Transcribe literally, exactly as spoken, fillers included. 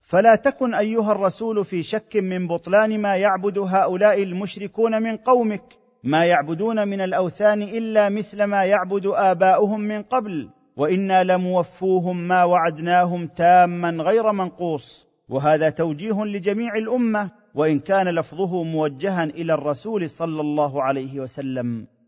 فلا تكن ايها الرسول في شك من بطلان ما يعبد هؤلاء المشركون من قومك، ما يعبدون من الاوثان الا مثل ما يعبد اباؤهم من قبل، وانا لموفوهم ما وعدناهم تاما غير منقوص. وهذا توجيه لجميع الامه، وان كان لفظه موجها الى الرسول صلى الله عليه وسلم.